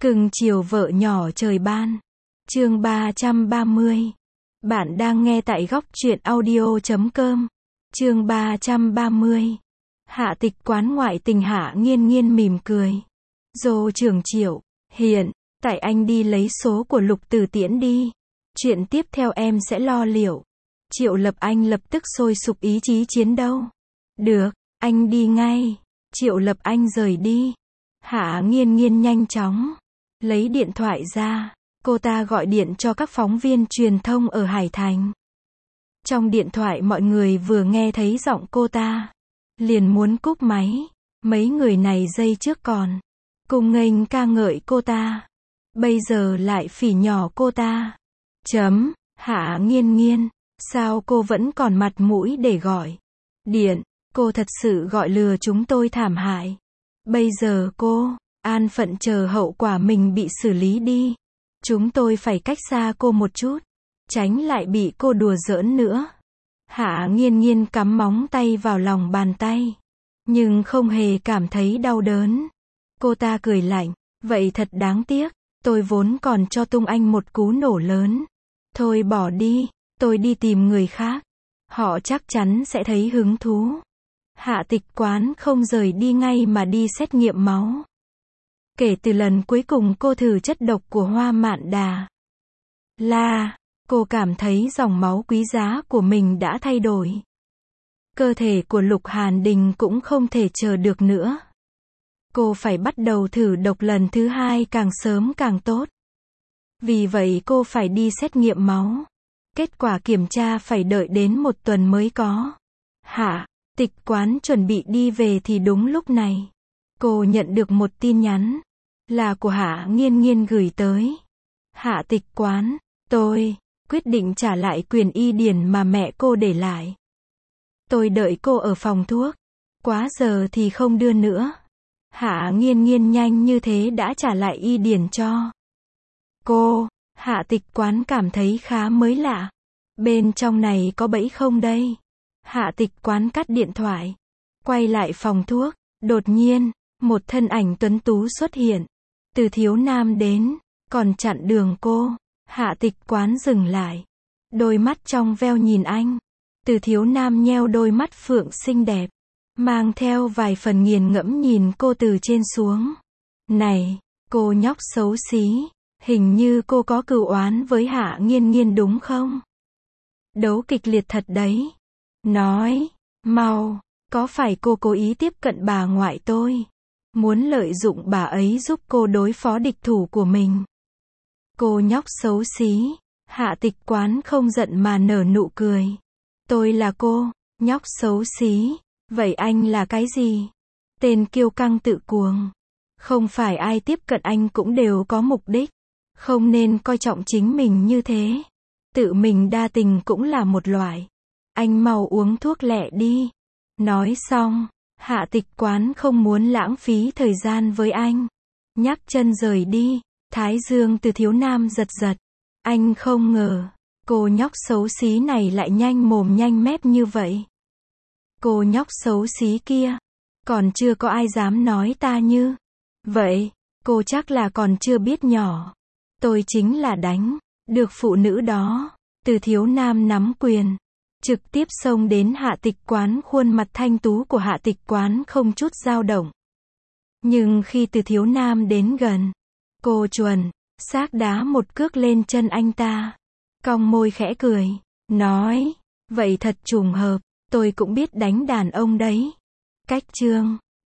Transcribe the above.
Cưng chiều vợ nhỏ trời ban. Chương 330. Bạn đang nghe tại góc truyện audio.com. Chương 330. Hạ Tịch quán ngoại tình. Hạ Nghiên Nghiên mỉm cười. Dô trưởng Triệu, hiện tại anh đi lấy số của Lục Tử Tiễn đi. Chuyện tiếp theo em sẽ lo liệu. Triệu Lập Anh lập tức sôi sục ý chí chiến đấu. Được, anh đi ngay. Triệu Lập Anh rời đi. Hạ Nghiên Nghiên nhanh chóng lấy điện thoại ra. Cô ta gọi điện cho các phóng viên truyền thông ở Hải Thành. Trong điện thoại mọi người vừa nghe thấy giọng cô ta, liền muốn cúp máy. Mấy người này giây trước còn cùng nghênh ca ngợi cô ta, bây giờ lại phỉ nhỏ cô ta. Hạ Nghiên Nghiên, sao cô vẫn còn mặt mũi để gọi điện? Cô thật sự gọi lừa chúng tôi thảm hại. Bây giờ cô an phận chờ hậu quả mình bị xử lý đi. Chúng tôi phải cách xa cô một chút, tránh lại bị cô đùa giỡn nữa. Hạ Nghiên Nghiên cắm móng tay vào lòng bàn tay, nhưng không hề cảm thấy đau đớn. Cô ta cười lạnh, vậy thật đáng tiếc, tôi vốn còn cho tung anh một cú nổ lớn. Thôi bỏ đi, tôi đi tìm người khác. Họ chắc chắn sẽ thấy hứng thú. Hạ Tịch quán không rời đi ngay mà đi xét nghiệm máu. Kể từ lần cuối cùng cô thử chất độc của Hoa Mạn Đà, cô cảm thấy dòng máu quý giá của mình đã thay đổi. Cơ thể của Lục Hàn Đình cũng không thể chờ được nữa. Cô phải bắt đầu thử độc lần thứ hai càng sớm càng tốt. Vì vậy cô phải đi xét nghiệm máu. Kết quả kiểm tra phải đợi đến 1 tuần mới có. Hạ Tịch quán chuẩn bị đi về thì đúng lúc này, cô nhận được một tin nhắn, là của Hạ Nghiên Nghiên gửi tới. Hạ Tịch quán, tôi quyết định trả lại quyền y điển mà mẹ cô để lại. Tôi đợi cô ở phòng thuốc, quá giờ thì không đưa nữa. Hạ Nghiên Nghiên nhanh như thế đã trả lại y điển cho cô. Hạ Tịch quán cảm thấy khá mới lạ. Bên trong này có bẫy không đây? Hạ Tịch quán cắt điện thoại, quay lại phòng thuốc. Đột nhiên, một thân ảnh tuấn tú xuất hiện. Từ Thiếu Nam đến, còn chặn đường cô. Hạ Tịch quán dừng lại, đôi mắt trong veo nhìn anh. Từ Thiếu Nam nheo đôi mắt phượng xinh đẹp, mang theo vài phần nghiền ngẫm nhìn cô từ trên xuống. Này, cô nhóc xấu xí, hình như cô có cừu oán với Hạ Nghiên Nghiên đúng không? Đấu kịch liệt thật đấy. Nói mau, có phải cô cố ý tiếp cận bà ngoại tôi, muốn lợi dụng bà ấy giúp cô đối phó địch thủ của mình? Cô nhóc xấu xí. Hạ Tịch quán không giận mà nở nụ cười. Tôi là cô nhóc xấu xí, vậy anh là cái gì? Tên kiêu căng tự cuồng. Không phải ai tiếp cận anh cũng đều có mục đích. Không nên coi trọng chính mình như thế. Tự mình đa tình cũng là một loại. Anh mau uống thuốc lẹ đi. Nói xong, Hạ Tịch quán không muốn lãng phí thời gian với anh, nhắc chân rời đi. Thái dương Từ Thiếu Nam giật giật. Anh không ngờ, cô nhóc xấu xí này lại nhanh mồm nhanh mép như vậy. Cô nhóc xấu xí kia, còn chưa có ai dám nói ta như vậy. Cô chắc là còn chưa biết nhỏ. Tôi chính là đánh được phụ nữ đó. Từ Thiếu Nam nắm quyền, trực tiếp xông đến Hạ Tịch quán. Khuôn mặt thanh tú của Hạ Tịch quán không chút dao động. Nhưng khi Từ Thiếu Nam đến gần, cô chuẩn xác đá một cước lên chân anh ta. Cong môi khẽ cười, nói, vậy thật trùng hợp, tôi cũng biết đánh đàn ông đấy. Cách chương